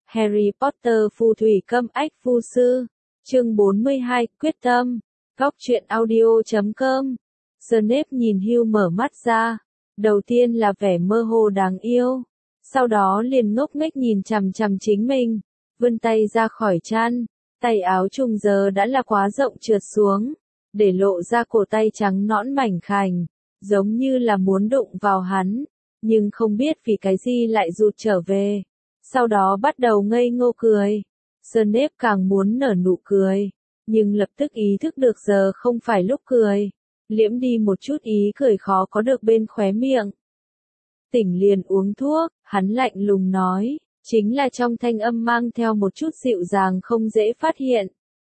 Harry Potter phù thủy câm ách phu sư. Chương 42, quyết tâm. Góc truyện audio.com. Snape nhìn Hugh mở mắt ra. Đầu tiên là vẻ mơ hồ đáng yêu. Sau đó liền ngốc nghếch nhìn chằm chằm chính mình. Vươn tay ra khỏi chăn. Tay áo trùng giờ đã là quá rộng trượt xuống. Để lộ ra cổ tay trắng nõn mảnh khảnh. Giống như là muốn đụng vào hắn. Nhưng không biết vì cái gì lại rụt trở về. Sau đó bắt đầu ngây ngô cười. Snape càng muốn nở nụ cười. Nhưng lập tức ý thức được giờ không phải lúc cười. Liễm đi một chút ý cười khó có được bên khóe miệng. Tỉnh liền uống thuốc, hắn lạnh lùng nói. Chính là trong thanh âm mang theo một chút dịu dàng không dễ phát hiện.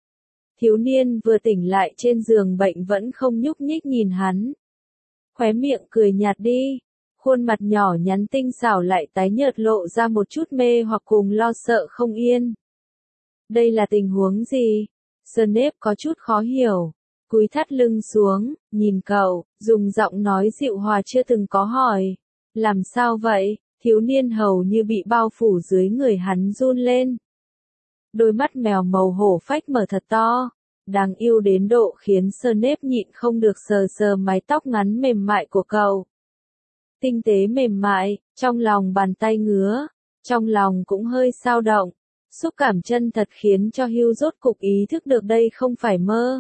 Thiếu niên vừa tỉnh lại trên giường bệnh vẫn không nhúc nhích nhìn hắn. Khóe miệng cười nhạt đi. Khuôn mặt nhỏ nhắn tinh xảo lại tái nhợt lộ ra một chút mê hoặc cùng lo sợ không yên. Đây là tình huống gì? Snape có chút khó hiểu. Cúi thắt lưng xuống, nhìn cậu, dùng giọng nói dịu hòa chưa từng có hỏi. Làm sao vậy? Thiếu niên hầu như bị bao phủ dưới người hắn run lên. Đôi mắt mèo màu hổ phách mở thật to. Đáng yêu đến độ khiến Snape nhịn không được sờ sờ mái tóc ngắn mềm mại của cậu. Tinh tế mềm mại, trong lòng bàn tay ngứa, trong lòng cũng hơi xao động. Xúc cảm chân thật khiến cho Hugh rốt cục ý thức được đây không phải mơ.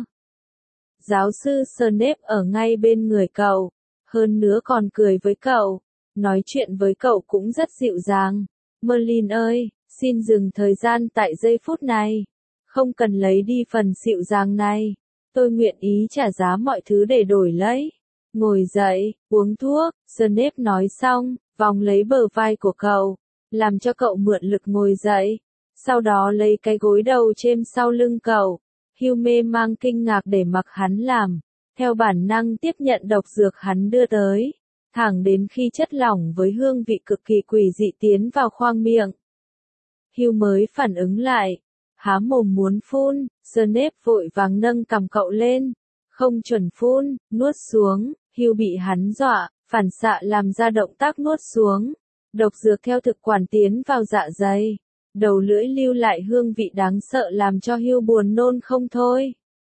Giáo sư Snape ở ngay bên người cậu, hơn nữa còn cười với cậu, nói chuyện với cậu cũng rất dịu dàng. Merlin ơi, xin dừng thời gian tại giây phút này. Không cần lấy đi phần dịu dàng này. Tôi nguyện ý trả giá mọi thứ để đổi lấy. Ngồi dậy, uống thuốc, Snape nói xong, vòng lấy bờ vai của cậu, làm cho cậu mượn lực ngồi dậy. Sau đó lấy cái gối đầu chêm sau lưng cậu. Hugh mê mang kinh ngạc để mặc hắn làm. Theo bản năng tiếp nhận độc dược hắn đưa tới. Thẳng đến khi chất lỏng với hương vị cực kỳ quỷ dị tiến vào khoang miệng. Hugh mới phản ứng lại. Há mồm muốn phun, Snape vội vàng nâng cằm cậu lên. Không chuẩn phun, nuốt xuống. Hugh bị hắn dọa, phản xạ làm ra động tác nuốt xuống. Độc dược theo thực quản tiến vào dạ dày. Đầu lưỡi lưu lại hương vị đáng sợ làm cho Hugh buồn nôn không thôi.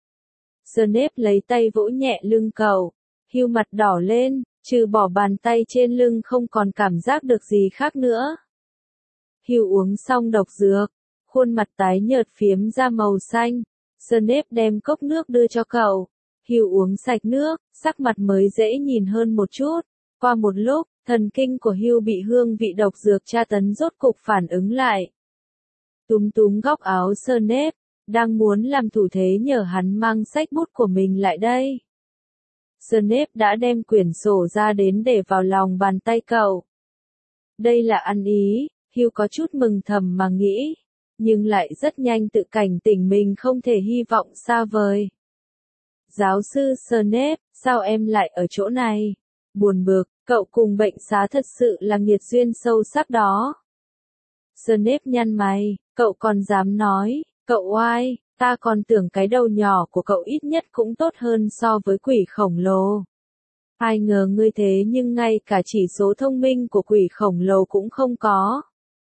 Snape lấy tay vỗ nhẹ lưng cậu. Hugh mặt đỏ lên, trừ bỏ bàn tay trên lưng không còn cảm giác được gì khác nữa. Hugh uống xong độc dược, khuôn mặt tái nhợt phiếm ra màu xanh. Snape đem cốc nước đưa cho cậu. Hugh uống sạch nước, sắc mặt mới dễ nhìn hơn một chút. Qua một lúc, thần kinh của Hugh bị hương vị độc dược tra tấn rốt cục phản ứng lại. Túm túm góc áo Snape, đang muốn làm thủ thế nhờ hắn mang sách bút của mình lại đây. Snape đã đem quyển sổ ra đến để vào lòng bàn tay cậu. Đây là ăn ý, Hugh có chút mừng thầm mà nghĩ, nhưng lại rất nhanh tự cảnh tỉnh mình không thể hy vọng xa vời. Giáo sư Snape, sao em lại ở chỗ này? Buồn bực, cậu cùng bệnh xá thật sự là nghiệt duyên sâu sắc đó. Snape nhăn mày, cậu còn dám nói, cậu oai, ta còn tưởng cái đầu nhỏ của cậu ít nhất cũng tốt hơn so với quỷ khổng lồ. Ai ngờ ngươi thế nhưng ngay cả chỉ số thông minh của quỷ khổng lồ cũng không có.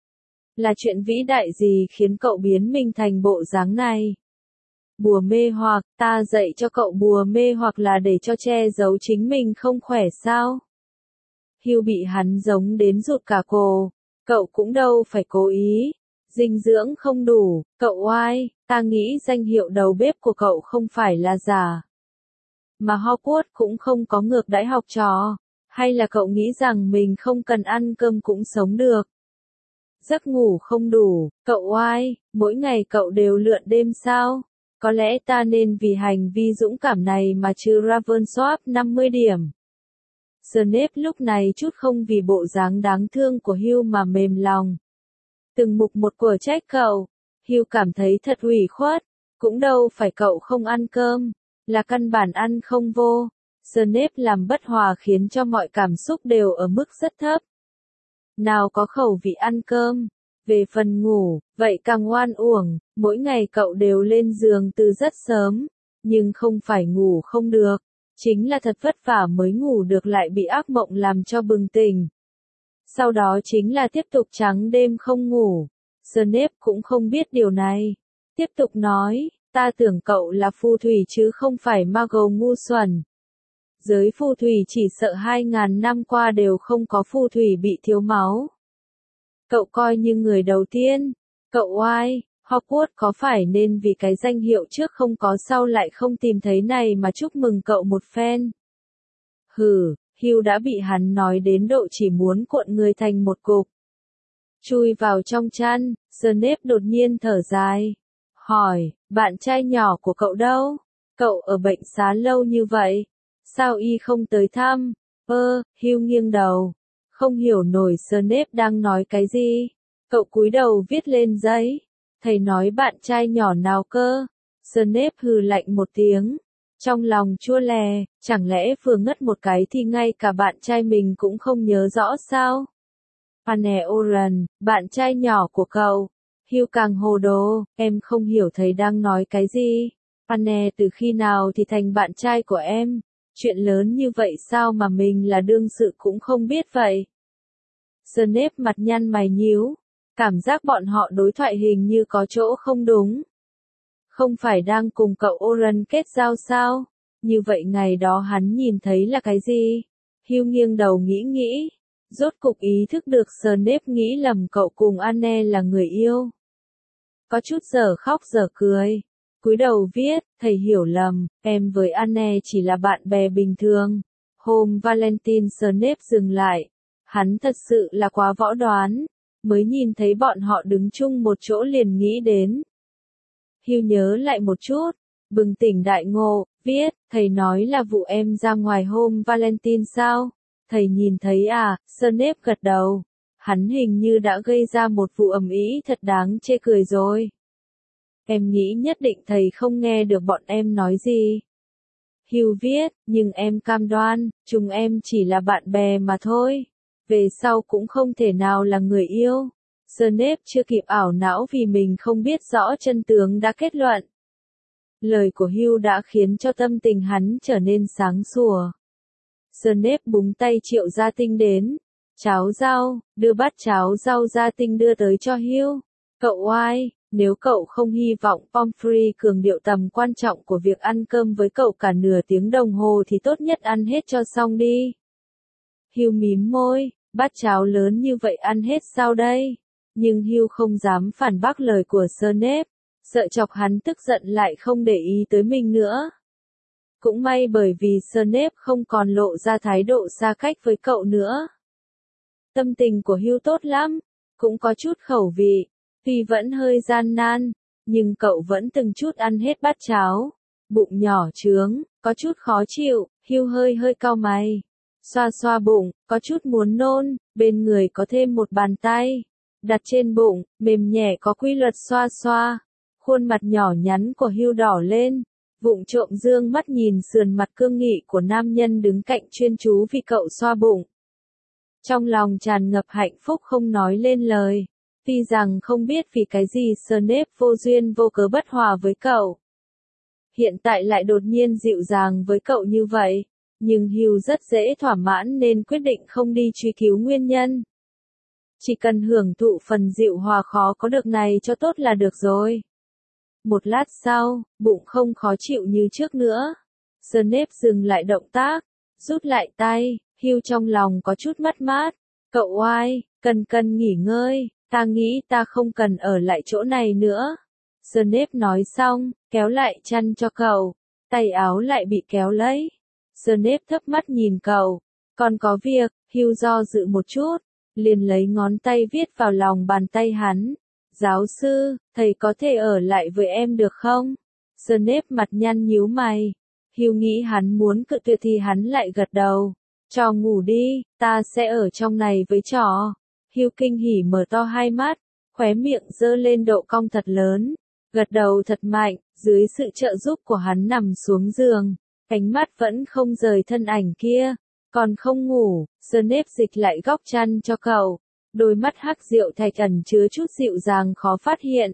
Là chuyện vĩ đại gì khiến cậu biến mình thành bộ dáng này? Bùa mê hoặc, ta dạy cho cậu bùa mê hoặc là để cho che giấu chính mình không khỏe sao? Hugh bị hắn giống đến rụt cả cổ. Cậu cũng đâu phải cố ý. Dinh dưỡng không đủ, cậu oai, ta nghĩ danh hiệu đầu bếp của cậu không phải là giả. Mà Hogwarts cũng không có ngược đãi học trò. Hay là cậu nghĩ rằng mình không cần ăn cơm cũng sống được? Giấc ngủ không đủ, cậu oai, mỗi ngày cậu đều lượn đêm sao? Có lẽ ta nên vì hành vi dũng cảm này mà trừ Ravensworth 50 điểm. Snape lúc này chút không vì bộ dáng đáng thương của Hugh mà mềm lòng. Từng mục một của trách cậu. Hugh cảm thấy thật ủy khuất. Cũng đâu phải cậu không ăn cơm. Là căn bản ăn không vô. Snape làm bất hòa khiến cho mọi cảm xúc đều ở mức rất thấp. Nào có khẩu vị ăn cơm. Về phần ngủ, vậy càng oan uổng. Mỗi ngày cậu đều lên giường từ rất sớm. Nhưng không phải ngủ không được. Chính là thật vất vả mới ngủ được lại bị ác mộng làm cho bừng tỉnh. Sau đó chính là tiếp tục trắng đêm không ngủ. Snape cũng không biết điều này. Tiếp tục nói, ta tưởng cậu là phù thủy chứ không phải Muggle ngu xuẩn. Giới phù thủy chỉ sợ 2.000 năm qua đều không có phù thủy bị thiếu máu. Cậu coi như người đầu tiên. Cậu oai, Hogwarts có phải nên vì cái danh hiệu trước không có sau lại không tìm thấy này mà chúc mừng cậu một phen. Hừ, Hugh đã bị hắn nói đến độ chỉ muốn cuộn người thành một cục. Chui vào trong chăn, Snape đột nhiên thở dài. Hỏi, bạn trai nhỏ của cậu đâu? Cậu ở bệnh xá lâu như vậy. Sao y không tới thăm? Hugh nghiêng đầu. Không hiểu nổi Snape đang nói cái gì. Cậu cúi đầu viết lên giấy. Thầy nói bạn trai nhỏ nào cơ? Snape hừ lạnh một tiếng. Trong lòng chua lè, chẳng lẽ vừa ngất một cái thì ngay cả bạn trai mình cũng không nhớ rõ sao? Anne Oran, bạn trai nhỏ của cậu. Hugh càng hồ đồ, em không hiểu thầy đang nói cái gì. Anne từ khi nào thì thành bạn trai của em? Chuyện lớn như vậy sao mà mình là đương sự cũng không biết vậy? Snape mặt nhăn mày nhíu. Cảm giác bọn họ đối thoại hình như có chỗ không đúng. Không phải đang cùng cậu Oran kết giao sao? Như vậy ngày đó hắn nhìn thấy là cái gì? Hugh nghiêng đầu nghĩ nghĩ. Rốt cục ý thức được Snape nghĩ lầm cậu cùng Anne là người yêu. Có chút giờ khóc giờ cười. Cúi đầu viết, thầy hiểu lầm, em với Anne chỉ là bạn bè bình thường. Hôm Valentine Snape dừng lại. Hắn thật sự là quá võ đoán. Mới nhìn thấy bọn họ đứng chung một chỗ liền nghĩ đến. Hugh nhớ lại một chút, bừng tỉnh đại ngộ, viết, thầy nói là vụ em ra ngoài hôm Valentine sao? Thầy nhìn thấy à? Snape gật đầu. Hắn hình như đã gây ra một vụ ầm ĩ thật đáng chê cười rồi. Em nghĩ nhất định thầy không nghe được bọn em nói gì. Hugh viết, nhưng em cam đoan, chúng em chỉ là bạn bè mà thôi. Về sau cũng không thể nào là người yêu. Snape chưa kịp ảo não vì mình không biết rõ chân tướng đã kết luận. Lời của Hugh đã khiến cho tâm tình hắn trở nên sáng sủa. Snape búng tay Triệu Gia Tinh đến. Cháo rau, đưa bát cháo rau Gia Tinh đưa tới cho Hugh. Cậu oai, nếu cậu không hy vọng Pomfrey cường điệu tầm quan trọng của việc ăn cơm với cậu cả nửa tiếng đồng hồ thì tốt nhất ăn hết cho xong đi. Hugh mím môi, bát cháo lớn như vậy ăn hết sao đây? Nhưng Hugh không dám phản bác lời của Snape, sợ chọc hắn tức giận lại không để ý tới mình nữa. Cũng may bởi vì Snape không còn lộ ra thái độ xa cách với cậu nữa. Tâm tình của Hugh tốt lắm, cũng có chút khẩu vị, tuy vẫn hơi gian nan, nhưng cậu vẫn từng chút ăn hết bát cháo. Bụng nhỏ trướng, có chút khó chịu, Hugh hơi cau mày. Xoa xoa bụng, có chút muốn nôn, bên người có thêm một bàn tay. Đặt trên bụng, mềm nhẹ có quy luật xoa xoa. Khuôn mặt nhỏ nhắn của Hugh đỏ lên. Vụng trộm dương mắt nhìn sườn mặt cương nghị của nam nhân đứng cạnh chuyên chú vì cậu xoa bụng. Trong lòng tràn ngập hạnh phúc không nói lên lời. Tuy rằng không biết vì cái gì Snape vô duyên vô cớ bất hòa với cậu. Hiện tại lại đột nhiên dịu dàng với cậu như vậy. Nhưng Hugh rất dễ thỏa mãn nên quyết định không đi truy cứu nguyên nhân. Chỉ cần hưởng thụ phần dịu hòa khó có được này cho tốt là được rồi. Một lát sau, bụng không khó chịu như trước nữa. Snape dừng lại động tác, rút lại tay, Hugh trong lòng có chút mất mát. Cậu oai, cần nghỉ ngơi, ta nghĩ ta không cần ở lại chỗ này nữa. Snape nói xong, kéo lại chăn cho cậu, tay áo lại bị kéo lấy. Snape thấp mắt nhìn cậu, còn có việc, Hugh do dự một chút, liền lấy ngón tay viết vào lòng bàn tay hắn. Giáo sư, thầy có thể ở lại với em được không? Snape mặt nhăn nhíu mày. Hugh nghĩ hắn muốn cự tuyệt thì hắn lại gật đầu. Trò ngủ đi, ta sẽ ở trong này với trò. Hugh kinh hỉ mở to hai mắt, khóe miệng giơ lên độ cong thật lớn, gật đầu thật mạnh, dưới sự trợ giúp của hắn nằm xuống giường, ánh mắt vẫn không rời thân ảnh kia. Còn không ngủ, Snape dịch lại góc chăn cho cậu. Đôi mắt hắc rượu thạch ẩn chứa chút dịu dàng khó phát hiện.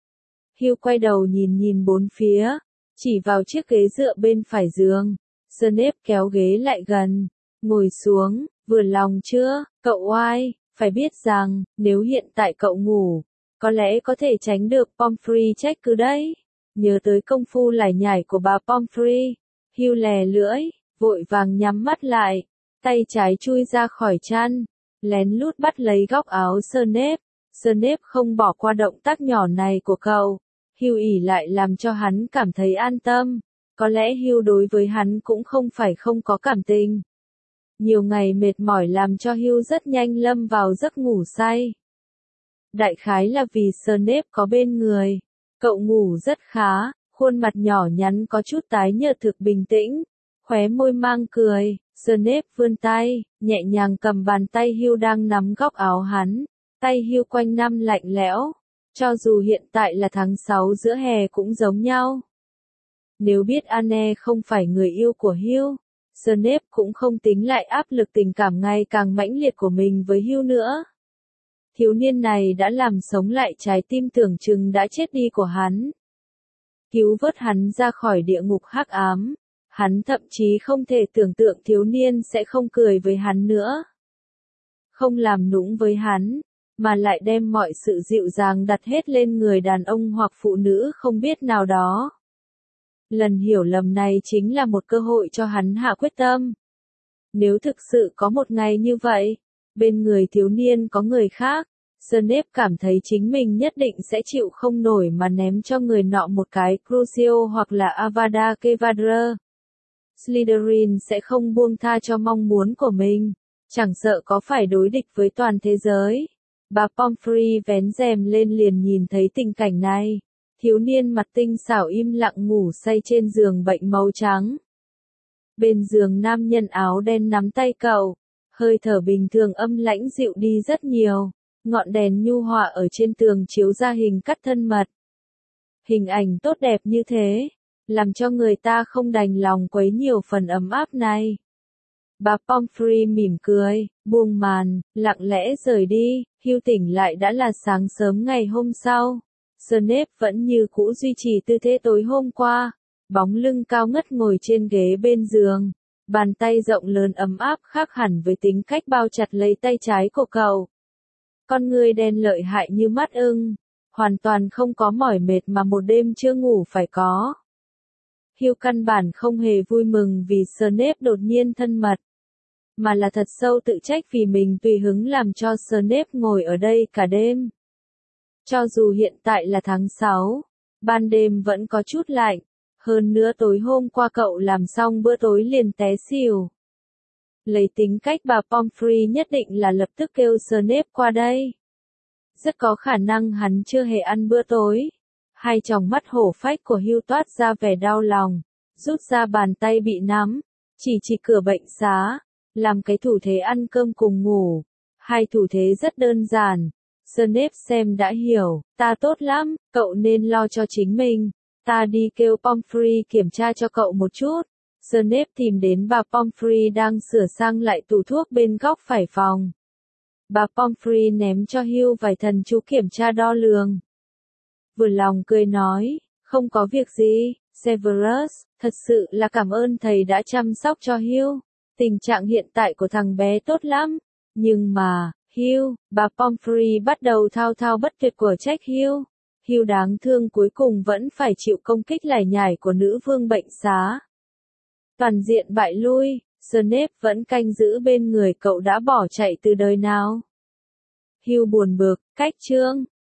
Hugh quay đầu nhìn bốn phía, chỉ vào chiếc ghế dựa bên phải giường. Snape kéo ghế lại gần, ngồi xuống, vừa lòng chưa, cậu oai, phải biết rằng, nếu hiện tại cậu ngủ, có lẽ có thể tránh được Pomfrey trách cứ đấy. Nhớ tới công phu lải nhải của bà Pomfrey, Hugh lè lưỡi, vội vàng nhắm mắt lại, tay trái chui ra khỏi chăn, lén lút bắt lấy góc áo Snape. Snape không bỏ qua động tác nhỏ này của cậu. Hugh ỉ lại làm cho hắn cảm thấy an tâm. Có lẽ Hugh đối với hắn cũng không phải không có cảm tình. Nhiều ngày mệt mỏi làm cho Hugh rất nhanh lâm vào giấc ngủ say. Đại khái là vì Snape có bên người. Cậu ngủ rất khá, khuôn mặt nhỏ nhắn có chút tái nhợt thực bình tĩnh, khóe môi mang cười. Snape vươn tay, nhẹ nhàng cầm bàn tay Hugh đang nắm góc áo hắn. Tay Hugh quanh năm lạnh lẽo, cho dù hiện tại là tháng 6 giữa hè cũng giống nhau. Nếu biết Anne không phải người yêu của Hugh, Snape cũng không tính lại áp lực tình cảm ngày càng mãnh liệt của mình với Hugh nữa. Thiếu niên này đã làm sống lại trái tim tưởng chừng đã chết đi của hắn. Cứu vớt hắn ra khỏi địa ngục hắc ám. Hắn thậm chí không thể tưởng tượng thiếu niên sẽ không cười với hắn nữa. Không làm nũng với hắn, mà lại đem mọi sự dịu dàng đặt hết lên người đàn ông hoặc phụ nữ không biết nào đó. Lần hiểu lầm này chính là một cơ hội cho hắn hạ quyết tâm. Nếu thực sự có một ngày như vậy, bên người thiếu niên có người khác, Snape cảm thấy chính mình nhất định sẽ chịu không nổi mà ném cho người nọ một cái Crucio hoặc là Avada Kedavra. Slytherin sẽ không buông tha cho mong muốn của mình, chẳng sợ có phải đối địch với toàn thế giới. Bà Pomfrey vén rèm lên liền nhìn thấy tình cảnh này. Thiếu niên mặt tinh xảo im lặng ngủ say trên giường bệnh màu trắng. Bên giường nam nhân áo đen nắm tay cậu, hơi thở bình thường âm lãnh dịu đi rất nhiều. Ngọn đèn nhu hòa ở trên tường chiếu ra hình cắt thân mật. Hình ảnh tốt đẹp như thế, làm cho người ta không đành lòng quấy nhiều phần ấm áp này. Bà Pomfrey mỉm cười, buông màn, lặng lẽ rời đi. Hugh tỉnh lại đã là sáng sớm ngày hôm sau. Snape vẫn như cũ duy trì tư thế tối hôm qua, bóng lưng cao ngất ngồi trên ghế bên giường. Bàn tay rộng lớn ấm áp khác hẳn với tính cách bao chặt lấy tay trái của cậu. Con người đen lợi hại như mắt ưng, hoàn toàn không có mỏi mệt mà một đêm chưa ngủ phải có. Hugh căn bản không hề vui mừng vì Snape đột nhiên thân mật, mà là thật sâu tự trách vì mình tùy hứng làm cho Snape ngồi ở đây cả đêm. Cho dù hiện tại là tháng 6, ban đêm vẫn có chút lạnh, hơn nữa tối hôm qua cậu làm xong bữa tối liền té xỉu. Lấy tính cách bà Pomfrey nhất định là lập tức kêu Snape qua đây. Rất có khả năng hắn chưa hề ăn bữa tối. Hai tròng mắt hổ phách của Hugh toát ra vẻ đau lòng, rút ra bàn tay bị nắm, chỉ cửa bệnh xá, làm cái thủ thế ăn cơm cùng ngủ. Hai thủ thế rất đơn giản. Snape xem đã hiểu, ta tốt lắm, cậu nên lo cho chính mình. Ta đi kêu Pomfrey kiểm tra cho cậu một chút. Snape tìm đến bà Pomfrey đang sửa sang lại tủ thuốc bên góc phải phòng. Bà Pomfrey ném cho Hugh vài thần chú kiểm tra đo lường. Vừa lòng cười nói, không có việc gì, Severus, thật sự là cảm ơn thầy đã chăm sóc cho Hugh. Tình trạng hiện tại của thằng bé tốt lắm. Nhưng mà, Hugh, bà Pomfrey bắt đầu thao thao bất tuyệt của trách Hugh. Hugh đáng thương cuối cùng vẫn phải chịu công kích lải nhải của nữ vương bệnh xá. Toàn diện bại lui, Snape vẫn canh giữ bên người cậu đã bỏ chạy từ đời nào. Hugh buồn bực, cách chương.